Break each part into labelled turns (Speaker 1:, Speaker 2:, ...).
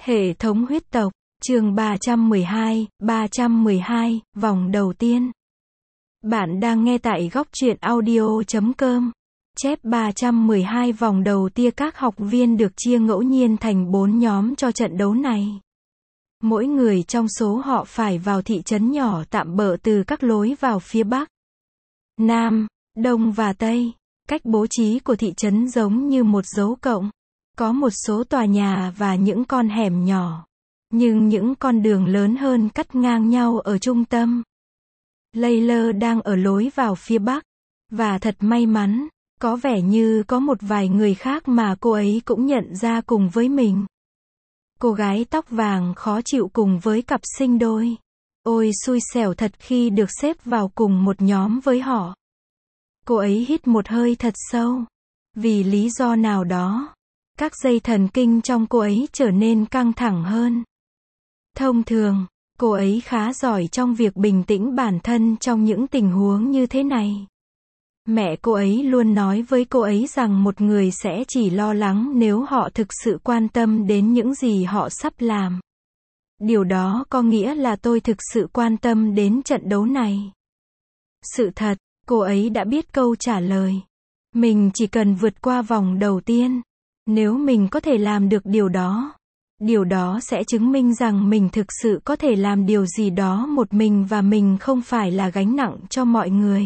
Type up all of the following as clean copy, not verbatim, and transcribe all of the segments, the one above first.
Speaker 1: Hệ thống huyết tộc, chương 312, vòng đầu tiên. Bạn đang nghe tại góc truyện audio.com. Chép 312 vòng đầu tiên, các học viên được chia ngẫu nhiên thành 4 nhóm cho trận đấu này. Mỗi người trong số họ phải vào thị trấn nhỏ tạm bợ từ các lối vào phía Bắc, Nam, Đông và Tây. Cách bố trí của thị trấn giống như một dấu cộng. Có một số tòa nhà và những con hẻm nhỏ. Nhưng những con đường lớn hơn cắt ngang nhau ở trung tâm. Layla đang ở lối vào phía Bắc. Và thật may mắn, có vẻ như có một vài người khác mà cô ấy cũng nhận ra cùng với mình. Cô gái tóc vàng khó chịu cùng với cặp sinh đôi. Ôi xui xẻo thật khi được xếp vào cùng một nhóm với họ. Cô ấy hít một hơi thật sâu. Vì lý do nào đó, các dây thần kinh trong cô ấy trở nên căng thẳng hơn. Thông thường, cô ấy khá giỏi trong việc bình tĩnh bản thân trong những tình huống như thế này. Mẹ cô ấy luôn nói với cô ấy rằng một người sẽ chỉ lo lắng nếu họ thực sự quan tâm đến những gì họ sắp làm. Điều đó có nghĩa là tôi thực sự quan tâm đến trận đấu này. Sự thật, cô ấy đã biết câu trả lời. Mình chỉ cần vượt qua vòng đầu tiên. Nếu mình có thể làm được điều đó sẽ chứng minh rằng mình thực sự có thể làm điều gì đó một mình và mình không phải là gánh nặng cho mọi người.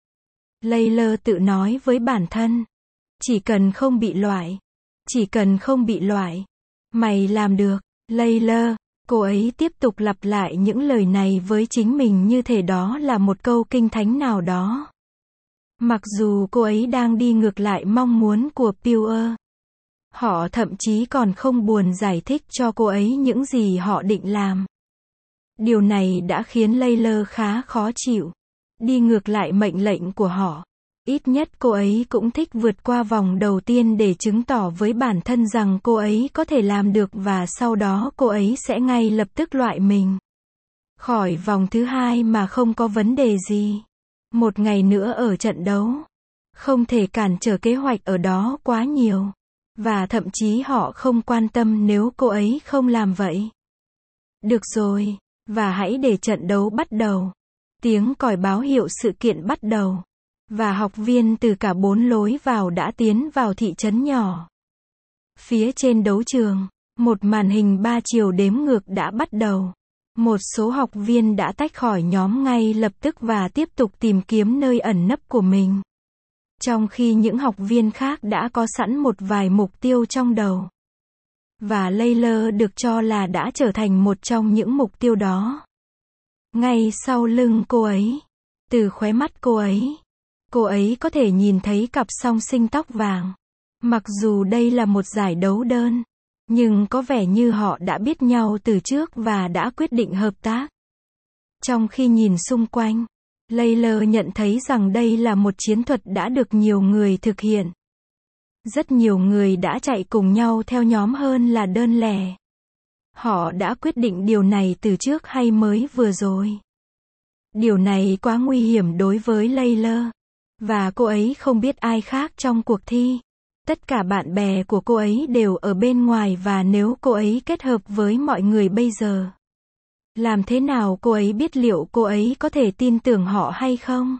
Speaker 1: Layla tự nói với bản thân. Chỉ cần không bị loại. Chỉ cần không bị loại. Mày làm được, Layla. Cô ấy tiếp tục lặp lại những lời này với chính mình như thể đó là một câu kinh thánh nào đó. Mặc dù cô ấy đang đi ngược lại mong muốn của Pure. Họ thậm chí còn không buồn giải thích cho cô ấy những gì họ định làm. Điều này đã khiến Layla khá khó chịu. Đi ngược lại mệnh lệnh của họ. Ít nhất cô ấy cũng thích vượt qua vòng đầu tiên để chứng tỏ với bản thân rằng cô ấy có thể làm được và sau đó cô ấy sẽ ngay lập tức loại mình khỏi vòng thứ hai mà không có vấn đề gì. Một ngày nữa ở trận đấu. Không thể cản trở kế hoạch ở đó quá nhiều. Và thậm chí họ không quan tâm nếu cô ấy không làm vậy. Được rồi, và hãy để trận đấu bắt đầu. Tiếng còi báo hiệu sự kiện bắt đầu. Và học viên từ cả 4 lối vào đã tiến vào thị trấn nhỏ. Phía trên đấu trường, một màn hình 3 chiều đếm ngược đã bắt đầu. Một số học viên đã tách khỏi nhóm ngay lập tức và tiếp tục tìm kiếm nơi ẩn nấp của mình. Trong khi những học viên khác đã có sẵn một vài mục tiêu trong đầu. Và Layla được cho là đã trở thành một trong những mục tiêu đó. Ngay sau lưng cô ấy, từ khóe mắt cô ấy có thể nhìn thấy cặp song sinh tóc vàng. Mặc dù đây là một giải đấu đơn, nhưng có vẻ như họ đã biết nhau từ trước và đã quyết định hợp tác. Trong khi nhìn xung quanh, Layla nhận thấy rằng đây là một chiến thuật đã được nhiều người thực hiện. Rất nhiều người đã chạy cùng nhau theo nhóm hơn là đơn lẻ. Họ đã quyết định điều này từ trước hay mới vừa rồi. Điều này quá nguy hiểm đối với Layla. Và cô ấy không biết ai khác trong cuộc thi. Tất cả bạn bè của cô ấy đều ở bên ngoài và nếu cô ấy kết hợp với mọi người bây giờ. Làm thế nào cô ấy biết liệu cô ấy có thể tin tưởng họ hay không?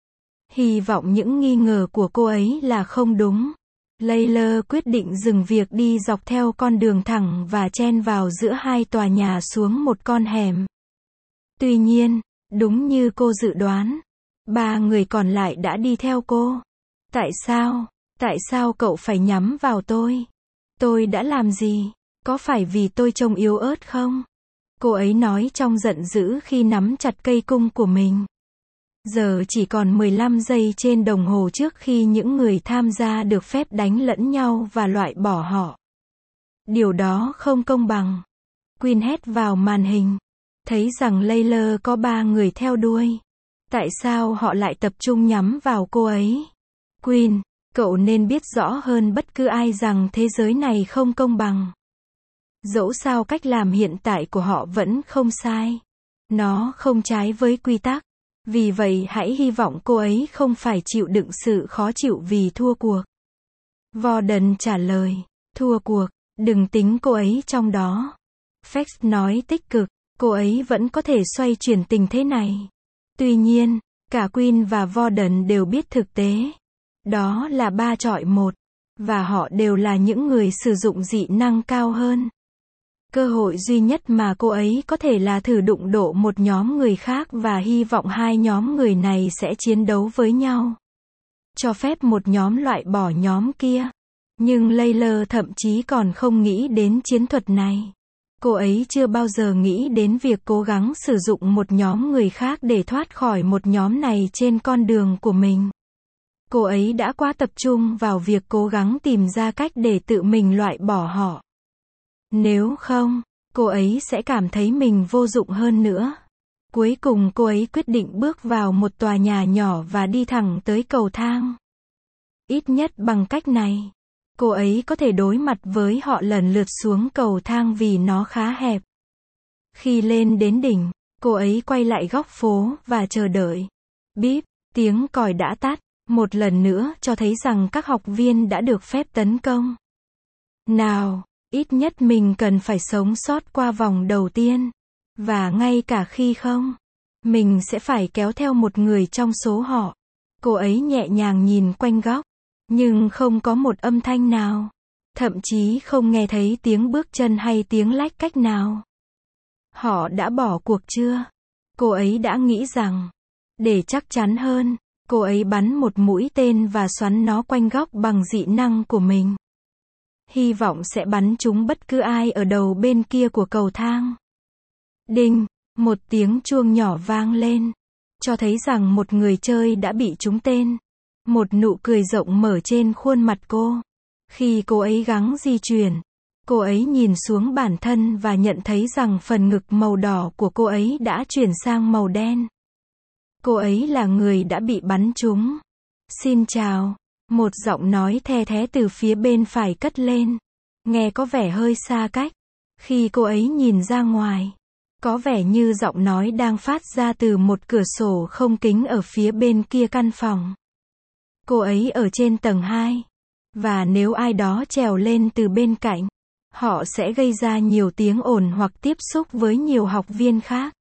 Speaker 1: Hy vọng những nghi ngờ của cô ấy là không đúng. Layla quyết định dừng việc đi dọc theo con đường thẳng và chen vào giữa hai tòa nhà xuống một con hẻm. Tuy nhiên, đúng như cô dự đoán, 3 người còn lại đã đi theo cô. Tại sao? Tại sao cậu phải nhắm vào tôi? Tôi đã làm gì? Có phải vì tôi trông yếu ớt không? Cô ấy nói trong giận dữ khi nắm chặt cây cung của mình. Giờ chỉ còn 15 giây trên đồng hồ trước khi những người tham gia được phép đánh lẫn nhau và loại bỏ họ. Điều đó không công bằng. Queen hét vào màn hình. Thấy rằng Layla có 3 người theo đuôi. Tại sao họ lại tập trung nhắm vào cô ấy? Queen, cậu nên biết rõ hơn bất cứ ai rằng thế giới này không công bằng. Dẫu sao cách làm hiện tại của họ vẫn không sai. Nó không trái với quy tắc. Vì vậy hãy hy vọng cô ấy không phải chịu đựng sự khó chịu vì thua cuộc. Warden trả lời. Thua cuộc, đừng tính cô ấy trong đó. Fex nói tích cực, cô ấy vẫn có thể xoay chuyển tình thế này. Tuy nhiên, cả Queen và Warden đều biết thực tế. Đó là 3 chọi 1. Và họ đều là những người sử dụng dị năng cao hơn. Cơ hội duy nhất mà cô ấy có thể là thử đụng độ một nhóm người khác và hy vọng hai nhóm người này sẽ chiến đấu với nhau. Cho phép một nhóm loại bỏ nhóm kia. Nhưng Layla thậm chí còn không nghĩ đến chiến thuật này. Cô ấy chưa bao giờ nghĩ đến việc cố gắng sử dụng một nhóm người khác để thoát khỏi một nhóm này trên con đường của mình. Cô ấy đã quá tập trung vào việc cố gắng tìm ra cách để tự mình loại bỏ họ. Nếu không, cô ấy sẽ cảm thấy mình vô dụng hơn nữa. Cuối cùng cô ấy quyết định bước vào một tòa nhà nhỏ và đi thẳng tới cầu thang. Ít nhất bằng cách này, cô ấy có thể đối mặt với họ lần lượt xuống cầu thang vì nó khá hẹp. Khi lên đến đỉnh, cô ấy quay lại góc phố và chờ đợi. Bíp, tiếng còi đã tắt, một lần nữa cho thấy rằng các học viên đã được phép tấn công. Nào, ít nhất mình cần phải sống sót qua vòng đầu tiên. Và ngay cả khi không, mình sẽ phải kéo theo một người trong số họ. Cô ấy nhẹ nhàng nhìn quanh góc, nhưng không có một âm thanh nào. Thậm chí không nghe thấy tiếng bước chân hay tiếng lách cách nào. Họ đã bỏ cuộc chưa? Cô ấy đã nghĩ rằng, để chắc chắn hơn, cô ấy bắn một mũi tên và xoắn nó quanh góc bằng dị năng của mình. Hy vọng sẽ bắn trúng bất cứ ai ở đầu bên kia của cầu thang. Đinh, một tiếng chuông nhỏ vang lên, cho thấy rằng một người chơi đã bị trúng tên. Một nụ cười rộng mở trên khuôn mặt cô. Khi cô ấy gắng di chuyển, cô ấy nhìn xuống bản thân và nhận thấy rằng phần ngực màu đỏ của cô ấy đã chuyển sang màu đen. Cô ấy là người đã bị bắn trúng. Xin chào. Một giọng nói the thé từ phía bên phải cất lên. Nghe có vẻ hơi xa cách. Khi cô ấy nhìn ra ngoài, có vẻ như giọng nói đang phát ra từ một cửa sổ không kính ở phía bên kia căn phòng. Cô ấy ở trên tầng 2. Và nếu ai đó trèo lên từ bên cạnh, họ sẽ gây ra nhiều tiếng ồn hoặc tiếp xúc với nhiều học viên khác.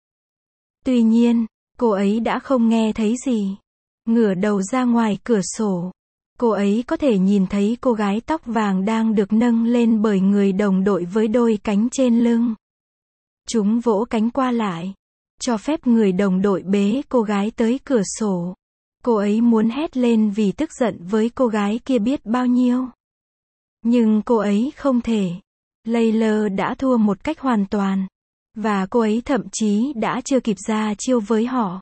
Speaker 1: Tuy nhiên, cô ấy đã không nghe thấy gì. Ngửa đầu ra ngoài cửa sổ, cô ấy có thể nhìn thấy cô gái tóc vàng đang được nâng lên bởi người đồng đội với đôi cánh trên lưng. Chúng vỗ cánh qua lại, cho phép người đồng đội bế cô gái tới cửa sổ. Cô ấy muốn hét lên vì tức giận với cô gái kia biết bao nhiêu. Nhưng cô ấy không thể. Layla đã thua một cách hoàn toàn. Và cô ấy thậm chí đã chưa kịp ra chiêu với họ.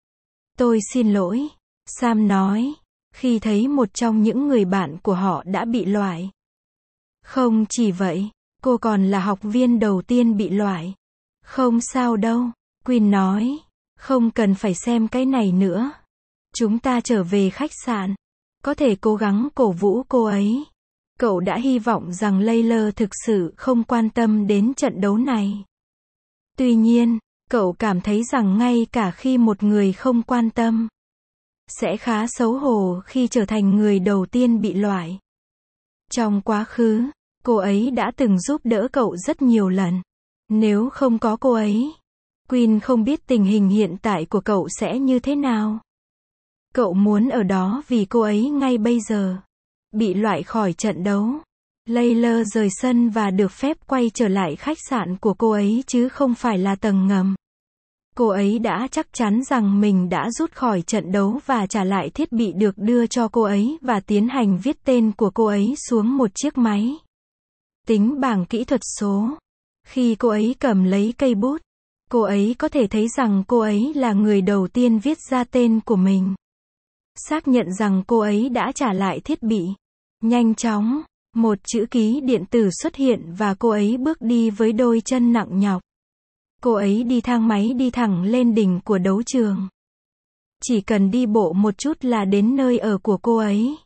Speaker 1: Tôi xin lỗi, Sam nói, khi thấy một trong những người bạn của họ đã bị loại. Không chỉ vậy, cô còn là học viên đầu tiên bị loại. Không sao đâu, Queen nói, không cần phải xem cái này nữa. Chúng ta trở về khách sạn. Có thể cố gắng cổ vũ cô ấy. Cậu đã hy vọng rằng Layla thực sự không quan tâm đến trận đấu này. Tuy nhiên, cậu cảm thấy rằng ngay cả khi một người không quan tâm, sẽ khá xấu hổ khi trở thành người đầu tiên bị loại. Trong quá khứ, cô ấy đã từng giúp đỡ cậu rất nhiều lần. Nếu không có cô ấy, Queen không biết tình hình hiện tại của cậu sẽ như thế nào. Cậu muốn ở đó vì cô ấy ngay bây giờ. Bị loại khỏi trận đấu. Layla rời sân và được phép quay trở lại khách sạn của cô ấy chứ không phải là tầng ngầm. Cô ấy đã chắc chắn rằng mình đã rút khỏi trận đấu và trả lại thiết bị được đưa cho cô ấy và tiến hành viết tên của cô ấy xuống một chiếc máy tính bảng kỹ thuật số. Khi cô ấy cầm lấy cây bút, cô ấy có thể thấy rằng cô ấy là người đầu tiên viết ra tên của mình. Xác nhận rằng cô ấy đã trả lại thiết bị. Nhanh chóng, một chữ ký điện tử xuất hiện và cô ấy bước đi với đôi chân nặng nhọc. Cô ấy đi thang máy đi thẳng lên đỉnh của đấu trường. Chỉ cần đi bộ một chút là đến nơi ở của cô ấy.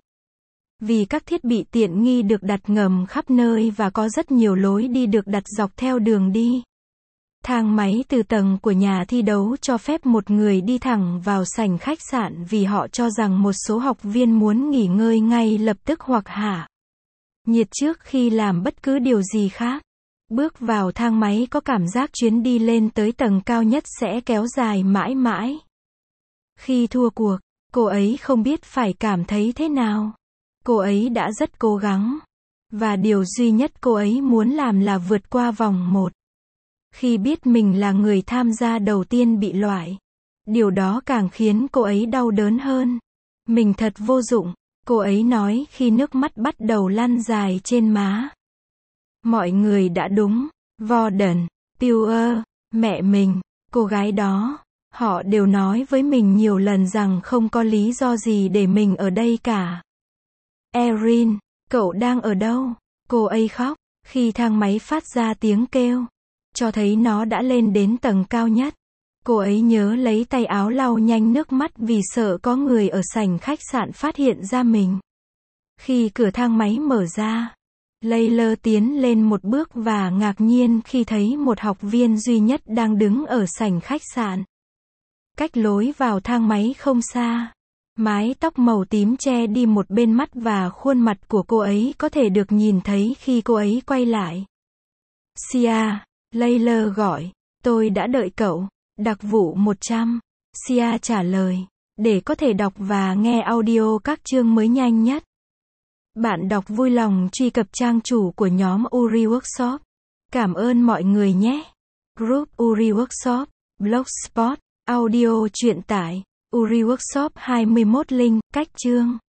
Speaker 1: Vì các thiết bị tiện nghi được đặt ngầm khắp nơi và có rất nhiều lối đi được đặt dọc theo đường đi. Thang máy từ tầng của nhà thi đấu cho phép một người đi thẳng vào sảnh khách sạn vì họ cho rằng một số học viên muốn nghỉ ngơi ngay lập tức hoặc hạ nhiệt trước khi làm bất cứ điều gì khác. Bước vào thang máy có cảm giác chuyến đi lên tới tầng cao nhất sẽ kéo dài mãi mãi. Khi thua cuộc, cô ấy không biết phải cảm thấy thế nào. Cô ấy đã rất cố gắng. Và điều duy nhất cô ấy muốn làm là vượt qua vòng 1. Khi biết mình là người tham gia đầu tiên bị loại, điều đó càng khiến cô ấy đau đớn hơn. Mình thật vô dụng, cô ấy nói khi nước mắt bắt đầu lăn dài trên má. Mọi người đã đúng. Vorden, Pure, mẹ mình, cô gái đó, họ đều nói với mình nhiều lần rằng không có lý do gì để mình ở đây cả. Erin, cậu đang ở đâu? Cô ấy khóc, khi thang máy phát ra tiếng kêu, cho thấy nó đã lên đến tầng cao nhất. Cô ấy nhớ lấy tay áo lau nhanh nước mắt vì sợ có người ở sảnh khách sạn phát hiện ra mình. Khi cửa thang máy mở ra, Layla tiến lên một bước và ngạc nhiên khi thấy một học viên duy nhất đang đứng ở sảnh khách sạn. Cách lối vào thang máy không xa. Mái tóc màu tím che đi một bên mắt và khuôn mặt của cô ấy có thể được nhìn thấy khi cô ấy quay lại. Sia, Layla gọi, tôi đã đợi cậu. Đặc vụ 100. Sia trả lời, để có thể đọc và nghe audio các chương mới nhanh nhất. Bạn đọc vui lòng truy cập trang chủ của nhóm Uri Workshop. Cảm ơn mọi người nhé. Group Uri Workshop, Blogspot, audio truyện tải, Uri Workshop 21 link, cách chương.